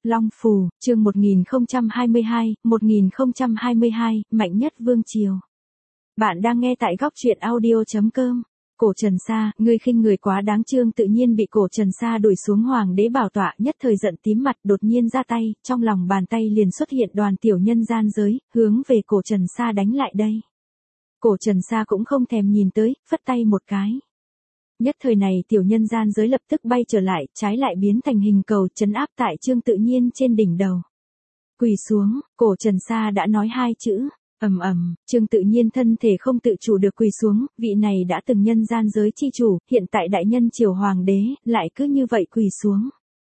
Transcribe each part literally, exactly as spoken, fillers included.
Long Phù, chương một nghìn không trăm hai mươi hai, một nghìn không trăm hai mươi hai, Mạnh Nhất Vương Triều. Bạn đang nghe tại góc truyện audio chấm com. Cổ Trần Sa, ngươi khinh người quá đáng. Trương Tự Nhiên bị Cổ Trần Sa đuổi xuống hoàng đế bảo tọa, nhất thời giận tím mặt, đột nhiên ra tay, trong lòng bàn tay liền xuất hiện đoàn tiểu nhân gian giới, hướng về Cổ Trần Sa đánh lại đây. Cổ Trần Sa cũng không thèm nhìn tới, phất tay một cái. Nhất thời này tiểu nhân gian giới lập tức bay trở lại, trái lại biến thành hình cầu trấn áp tại Trương Tự Nhiên trên đỉnh đầu. Quỳ xuống, Cổ Trần Sa đã nói hai chữ, ầm ầm, Trương Tự Nhiên thân thể không tự chủ được quỳ xuống, vị này đã từng nhân gian giới chi chủ, hiện tại đại nhân triều hoàng đế, lại cứ như vậy quỳ xuống.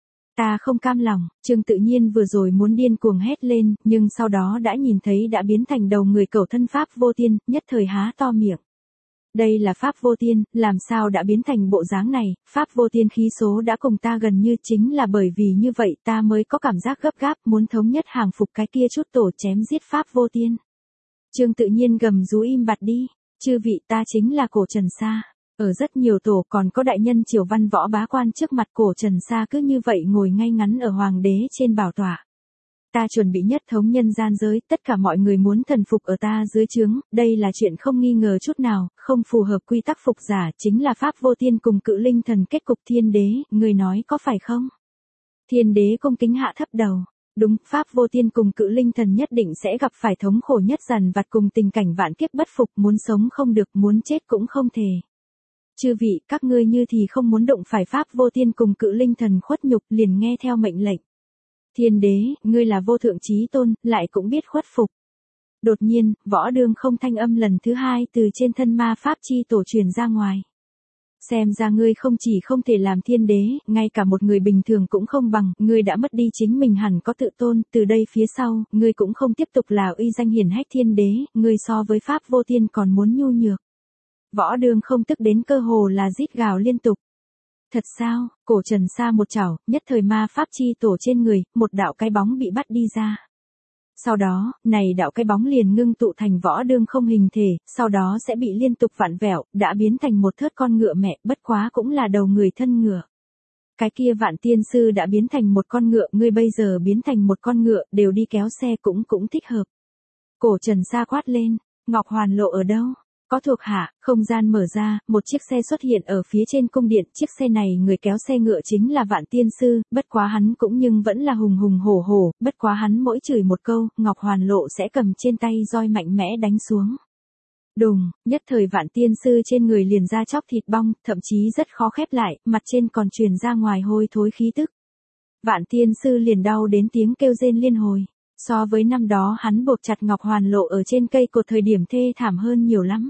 Ta không cam lòng. Trương Tự Nhiên vừa rồi muốn điên cuồng hét lên, nhưng sau đó đã nhìn thấy đã biến thành đầu người cẩu thân Pháp Vô Tiên, nhất thời há to miệng. Đây là Pháp Vô Tiên, làm sao đã biến thành bộ dáng này? Pháp Vô Tiên khí số đã cùng ta gần như, chính là bởi vì như vậy ta mới có cảm giác gấp gáp muốn thống nhất hàng phục cái kia chút tổ chém giết Pháp Vô Tiên. Trương Tự Nhiên gầm rú im bặt đi. Chư vị, ta chính là Cổ Trần Sa. Ở rất nhiều tổ còn có đại nhân triều văn võ bá quan trước mặt, Cổ Trần Sa cứ như vậy ngồi ngay ngắn ở hoàng đế trên bảo tọa. Ta chuẩn bị nhất thống nhân gian giới, tất cả mọi người muốn thần phục ở ta dưới trướng, đây là chuyện không nghi ngờ chút nào, không phù hợp quy tắc phục giả, chính là Pháp Vô Tiên cùng Cự Linh Thần kết cục thiên đế, người nói có phải không? Thiên đế cung kính hạ thấp đầu. Đúng, Pháp Vô Tiên cùng Cự Linh Thần nhất định sẽ gặp phải thống khổ nhất dằn vặt cùng tình cảnh vạn kiếp bất phục, muốn sống không được, muốn chết cũng không thể. Chư vị, các ngươi như thì không muốn động phải Pháp Vô Tiên cùng Cự Linh Thần khuất nhục, liền nghe theo mệnh lệnh. Thiên đế, ngươi là vô thượng chí tôn, lại cũng biết khuất phục. Đột nhiên, Võ Đương Không thanh âm lần thứ hai từ trên thân ma pháp chi tổ truyền ra ngoài. Xem ra ngươi không chỉ không thể làm thiên đế, ngay cả một người bình thường cũng không bằng, ngươi đã mất đi chính mình hẳn có tự tôn, từ đây phía sau, ngươi cũng không tiếp tục là uy danh hiển hách thiên đế, ngươi so với Pháp Vô Tiên còn muốn nhu nhược. Võ Đương Không tức đến cơ hồ là rít gào liên tục. Thật sao? Cổ Trần Sa một chảo, nhất thời ma pháp chi tổ trên người, một đạo cái bóng bị bắt đi ra. Sau đó, này đạo cái bóng liền ngưng tụ thành Võ Đương Không hình thể, sau đó sẽ bị liên tục vặn vẹo, đã biến thành một thớt con ngựa mẹ, bất quá cũng là đầu người thân ngựa. Cái kia Vạn Tiên Sư đã biến thành một con ngựa, ngươi bây giờ biến thành một con ngựa, đều đi kéo xe cũng cũng thích hợp. Cổ Trần Sa quát lên, Ngọc Hoàn Lộ ở đâu? Có thuộc hạ, không gian mở ra, một chiếc xe xuất hiện ở phía trên cung điện, chiếc xe này người kéo xe ngựa chính là Vạn Tiên Sư, bất quá hắn cũng nhưng vẫn là hùng hùng hổ hổ, bất quá hắn mỗi chửi một câu, Ngọc Hoàn Lộ sẽ cầm trên tay roi mạnh mẽ đánh xuống. Đùng, nhất thời Vạn Tiên Sư trên người liền ra chóc thịt bong, thậm chí rất khó khép lại, mặt trên còn truyền ra ngoài hôi thối khí tức. Vạn Tiên Sư liền đau đến tiếng kêu rên liên hồi. So với năm đó hắn buộc chặt Ngọc Hoàn Lộ ở trên cây cột thời điểm thê thảm hơn nhiều lắm.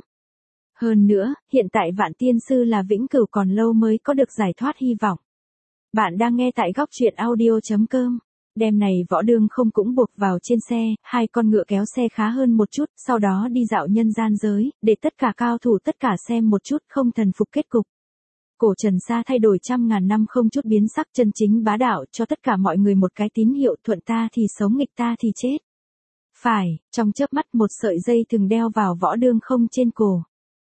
Hơn nữa, hiện tại Vạn Tiên Sư là vĩnh cửu còn lâu mới có được giải thoát hy vọng. Bạn đang nghe tại góc truyện audio chấm com. Đêm này Võ Đương Không cũng buộc vào trên xe, hai con ngựa kéo xe khá hơn một chút, sau đó đi dạo nhân gian giới, để tất cả cao thủ tất cả xem một chút không thần phục kết cục. Cổ Trần Sa thay đổi trăm ngàn năm không chút biến sắc, chân chính bá đạo, cho tất cả mọi người một cái tín hiệu, thuận ta thì sống, nghịch ta thì chết. Phải, trong chớp mắt một sợi dây thừng đeo vào Võ Đương Không trên cổ.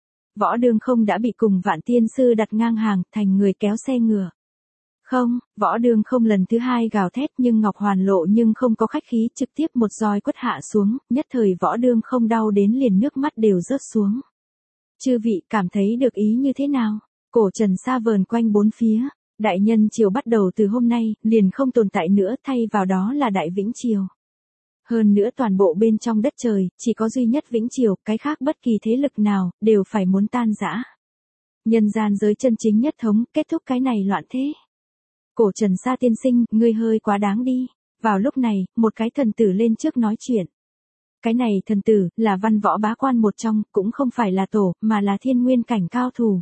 Võ Đương Không đã bị cùng Vạn Tiên Sư đặt ngang hàng, thành người kéo xe ngựa. Không, Võ Đương Không lần thứ hai gào thét, nhưng Ngọc Hoàn Lộ nhưng không có khách khí, trực tiếp một roi quất hạ xuống, nhất thời Võ Đương Không đau đến liền nước mắt đều rớt xuống. Chư vị cảm thấy được ý như thế nào? Cổ Trần Sa vờn quanh bốn phía, đại nhân triều bắt đầu từ hôm nay, liền không tồn tại nữa, thay vào đó là Đại Vĩnh Triều. Hơn nữa toàn bộ bên trong đất trời, chỉ có duy nhất Vĩnh Triều, cái khác bất kỳ thế lực nào, đều phải muốn tan rã. Nhân gian giới chân chính nhất thống, kết thúc cái này loạn thế. Cổ Trần Sa tiên sinh, ngươi hơi quá đáng đi. Vào lúc này, một cái thần tử lên trước nói chuyện. Cái này thần tử, là văn võ bá quan một trong, cũng không phải là tổ, mà là thiên nguyên cảnh cao thủ.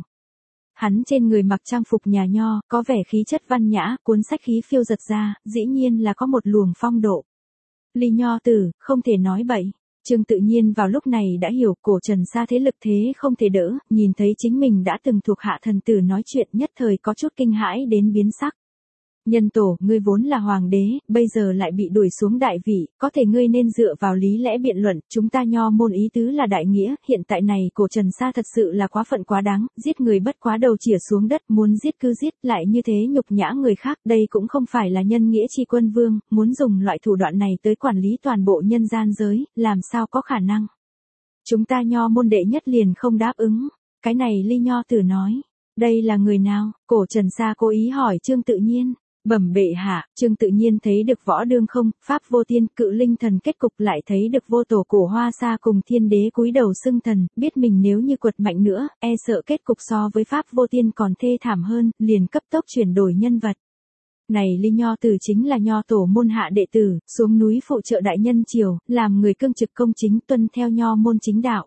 Hắn trên người mặc trang phục nhà nho, có vẻ khí chất văn nhã, cuốn sách khí phiêu giật ra, dĩ nhiên là có một luồng phong độ. Ly Nho tử, không thể nói bậy. Trương Tự Nhiên vào lúc này đã hiểu Cổ Trần Sa thế lực thế không thể đỡ, nhìn thấy chính mình đã từng thuộc hạ thần tử nói chuyện nhất thời có chút kinh hãi đến biến sắc. Nhân tổ, ngươi vốn là hoàng đế, bây giờ lại bị đuổi xuống đại vị, có thể ngươi nên dựa vào lý lẽ biện luận, chúng ta nho môn ý tứ là đại nghĩa, hiện tại này cổ Trần Sa thật sự là quá phận quá đáng, giết người bất quá đầu chĩa xuống đất, muốn giết cứ giết, lại như thế nhục nhã người khác, đây cũng không phải là nhân nghĩa chi quân vương, muốn dùng loại thủ đoạn này tới quản lý toàn bộ nhân gian giới, làm sao có khả năng. Chúng ta nho môn đệ nhất liền không đáp ứng, cái này Ly Nho Tử nói, đây là người nào, cổ Trần Sa cố ý hỏi Trương Tự Nhiên. Bẩm bệ hạ, Trương Tự Nhiên thấy được võ đương không, pháp vô tiên, cự linh thần kết cục lại thấy được vô tổ cổ Hoa Sa cùng thiên đế cúi đầu xưng thần, biết mình nếu như quật mạnh nữa, e sợ kết cục so với pháp vô tiên còn thê thảm hơn, liền cấp tốc chuyển đổi nhân vật. Này Ly Nho Tử chính là nho tổ môn hạ đệ tử, xuống núi phụ trợ đại nhân triều, làm người cương trực công chính tuân theo nho môn chính đạo.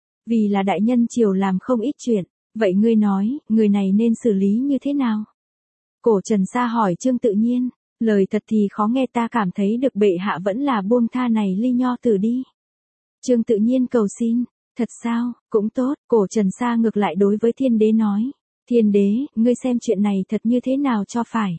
Vì là đại nhân triều làm không ít chuyện, vậy ngươi nói, người này nên xử lý như thế nào? Cổ Trần Sa hỏi Trương Tự Nhiên, lời thật thì khó nghe, ta cảm thấy được bệ hạ vẫn là buông tha này Ly Nho Tử đi. Trương Tự Nhiên cầu xin, thật sao, cũng tốt, cổ Trần Sa ngược lại đối với thiên đế nói, thiên đế, ngươi xem chuyện này thật như thế nào cho phải.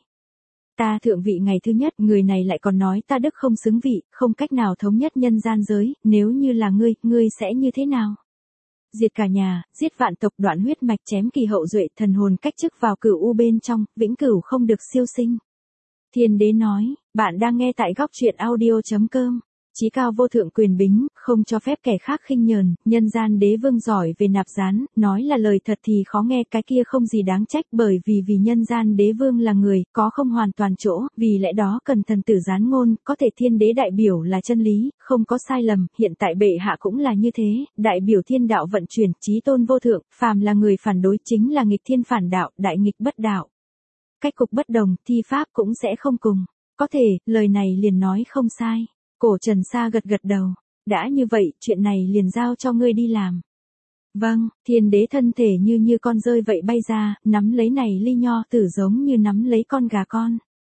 Ta thượng vị ngày thứ nhất, người này lại còn nói ta đức không xứng vị, không cách nào thống nhất nhân gian giới, nếu như là ngươi, ngươi sẽ như thế nào? Diệt cả nhà, giết vạn tộc, đoạn huyết mạch, chém kỳ hậu duệ, thần hồn cách chức vào cửu u bên trong, vĩnh cửu không được siêu sinh. Thiên đế nói, bạn đang nghe tại góc truyện audio chấm com. Chí cao vô thượng quyền bính, không cho phép kẻ khác khinh nhờn, nhân gian đế vương giỏi về nạp gián, nói là lời thật thì khó nghe, cái kia không gì đáng trách, bởi vì vì nhân gian đế vương là người, có không hoàn toàn chỗ, vì lẽ đó cần thần tử gián ngôn, có thể thiên đế đại biểu là chân lý, không có sai lầm, hiện tại bệ hạ cũng là như thế, đại biểu thiên đạo vận chuyển, chí tôn vô thượng, phàm là người phản đối chính là nghịch thiên phản đạo, đại nghịch bất đạo. Cách cục bất đồng, thi pháp cũng sẽ không cùng, có thể, lời này liền nói không sai. Cổ Trần Sa gật gật đầu, đã như vậy, chuyện này liền giao cho ngươi đi làm. Vâng, thiên đế thân thể như như con rơi vậy bay ra, nắm lấy này Ly Nho Tử giống như nắm lấy con gà con.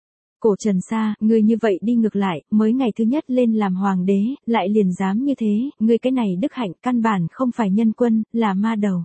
Cổ Trần Sa, ngươi như vậy đi ngược lại, mới ngày thứ nhất lên làm hoàng đế, lại liền dám như thế, ngươi cái này đức hạnh căn bản không phải nhân quân, là ma đầu.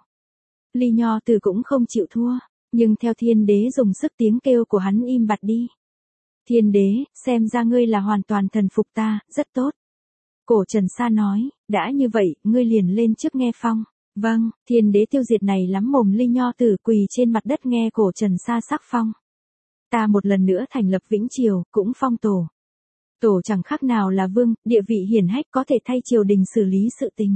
Ly Nho Tử cũng không chịu thua, nhưng theo thiên đế dùng sức tiếng kêu của hắn im bặt đi. Thiên đế, xem ra ngươi là hoàn toàn thần phục ta, rất tốt. Cổ Trần Sa nói, đã như vậy, ngươi liền lên trước nghe phong. Vâng, thiên đế tiêu diệt này lắm mồm Ly Nho Tử quỳ trên mặt đất nghe cổ Trần Sa sắc phong. Ta một lần nữa thành lập Vĩnh Triều, cũng phong tổ. Tổ chẳng khác nào là vương, địa vị hiển hách có thể thay triều đình xử lý sự tình.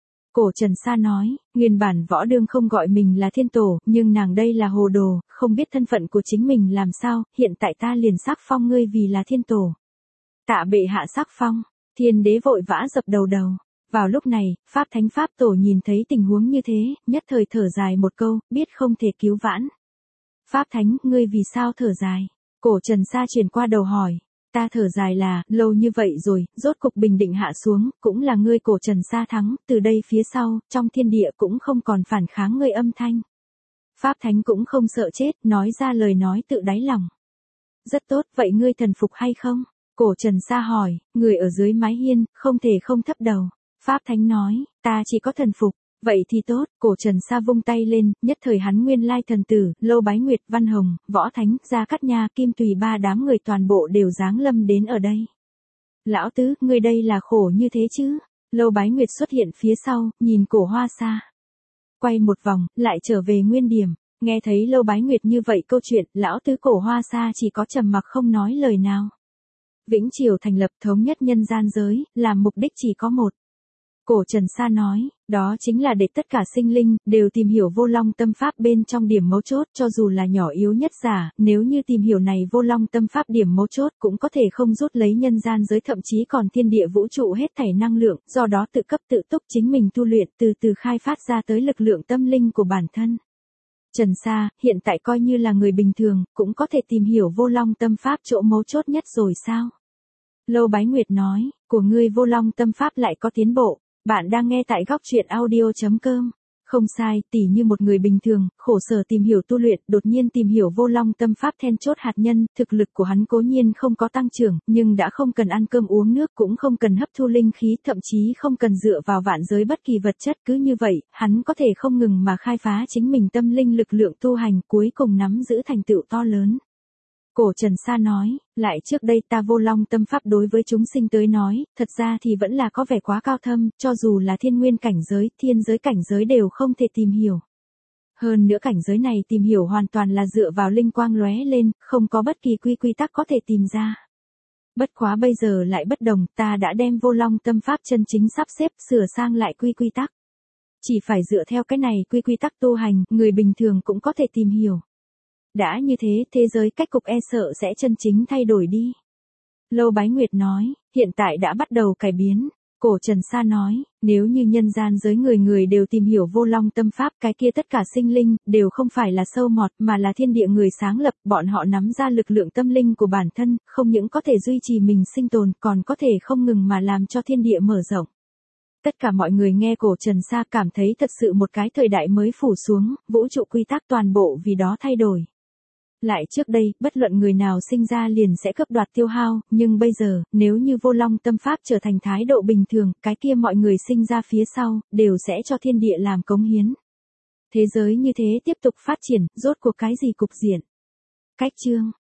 Cổ Trần Sa nói, nguyên bản võ đương không gọi mình là thiên tổ, nhưng nàng đây là hồ đồ, không biết thân phận của chính mình làm sao, hiện tại ta liền sắc phong ngươi vì là thiên tổ. Tạ bệ hạ sắc phong, thiên đế vội vã dập đầu đầu. Vào lúc này, Pháp Thánh Pháp Tổ nhìn thấy tình huống như thế, nhất thời thở dài một câu, biết không thể cứu vãn. Pháp Thánh, ngươi vì sao thở dài? Cổ Trần Sa chuyển qua đầu hỏi. Ta thở dài là, lâu như vậy rồi, rốt cục bình định hạ xuống, cũng là ngươi cổ Trần Sa thắng, từ đây phía sau, trong thiên địa cũng không còn phản kháng ngươi âm thanh. Pháp Thánh cũng không sợ chết, nói ra lời nói tự đáy lòng. Rất tốt, vậy ngươi thần phục hay không? Cổ Trần Sa hỏi, người ở dưới mái hiên, không thể không thấp đầu. Pháp Thánh nói, ta chỉ có thần phục. Vậy thì tốt, cổ Trần Sa vung tay lên, nhất thời hắn nguyên lai thần tử, Lô Bái Nguyệt, Văn Hồng, Võ Thánh, Gia Cát Nha, Kim Tùy ba đám người toàn bộ đều giáng lâm đến ở đây. Lão tứ, ngươi đây là khổ như thế chứ? Lô Bái Nguyệt xuất hiện phía sau, nhìn cổ Hoa Sa. Quay một vòng, lại trở về nguyên điểm, nghe thấy Lô Bái Nguyệt như vậy câu chuyện, lão tứ cổ Hoa Sa chỉ có trầm mặc không nói lời nào. Vĩnh Triều thành lập thống nhất nhân gian giới, làm mục đích chỉ có một. Cổ Trần Sa nói, đó chính là để tất cả sinh linh, đều tìm hiểu vô long tâm pháp bên trong điểm mấu chốt, cho dù là nhỏ yếu nhất giả, nếu như tìm hiểu này vô long tâm pháp điểm mấu chốt cũng có thể không rút lấy nhân gian giới thậm chí còn thiên địa vũ trụ hết thảy năng lượng, do đó tự cấp tự túc chính mình tu luyện từ từ khai phát ra tới lực lượng tâm linh của bản thân. Trần Sa, hiện tại coi như là người bình thường, cũng có thể tìm hiểu vô long tâm pháp chỗ mấu chốt nhất rồi sao? Lô Bái Nguyệt nói, của ngươi vô long tâm pháp lại có tiến bộ. Bạn đang nghe tại góc truyện audio chấm com. Không sai, tỉ như một người bình thường, khổ sở tìm hiểu tu luyện, đột nhiên tìm hiểu vô long tâm pháp then chốt hạt nhân, thực lực của hắn cố nhiên không có tăng trưởng, nhưng đã không cần ăn cơm uống nước, cũng không cần hấp thu linh khí, thậm chí không cần dựa vào vạn giới bất kỳ vật chất, cứ như vậy, hắn có thể không ngừng mà khai phá chính mình tâm linh lực lượng tu hành, cuối cùng nắm giữ thành tựu to lớn. Cổ Trần Sa nói, lại trước đây ta vô long tâm pháp đối với chúng sinh tới nói, thật ra thì vẫn là có vẻ quá cao thâm, cho dù là thiên nguyên cảnh giới, thiên giới cảnh giới đều không thể tìm hiểu. Hơn nữa cảnh giới này tìm hiểu hoàn toàn là dựa vào linh quang lóe lên, không có bất kỳ quy quy tắc có thể tìm ra. Bất quá bây giờ lại bất đồng, ta đã đem vô long tâm pháp chân chính sắp xếp, sửa sang lại quy quy tắc. Chỉ phải dựa theo cái này quy quy tắc tu hành, người bình thường cũng có thể tìm hiểu. Đã như thế, thế giới cách cục e sợ sẽ chân chính thay đổi đi. Lâu Bái Nguyệt nói, hiện tại đã bắt đầu cải biến. Cổ Trần Sa nói, nếu như nhân gian giới người người đều tìm hiểu vô long tâm pháp, cái kia tất cả sinh linh, đều không phải là sâu mọt, mà là thiên địa người sáng lập, bọn họ nắm ra lực lượng tâm linh của bản thân, không những có thể duy trì mình sinh tồn, còn có thể không ngừng mà làm cho thiên địa mở rộng. Tất cả mọi người nghe Cổ Trần Sa cảm thấy thật sự một cái thời đại mới phủ xuống, vũ trụ quy tắc toàn bộ vì đó thay đổi. Lại trước đây, bất luận người nào sinh ra liền sẽ cướp đoạt tiêu hao, nhưng bây giờ, nếu như vô long tâm pháp trở thành thái độ bình thường, cái kia mọi người sinh ra phía sau, đều sẽ cho thiên địa làm cống hiến. Thế giới như thế tiếp tục phát triển, rốt cuộc cái gì cục diện. Cách chương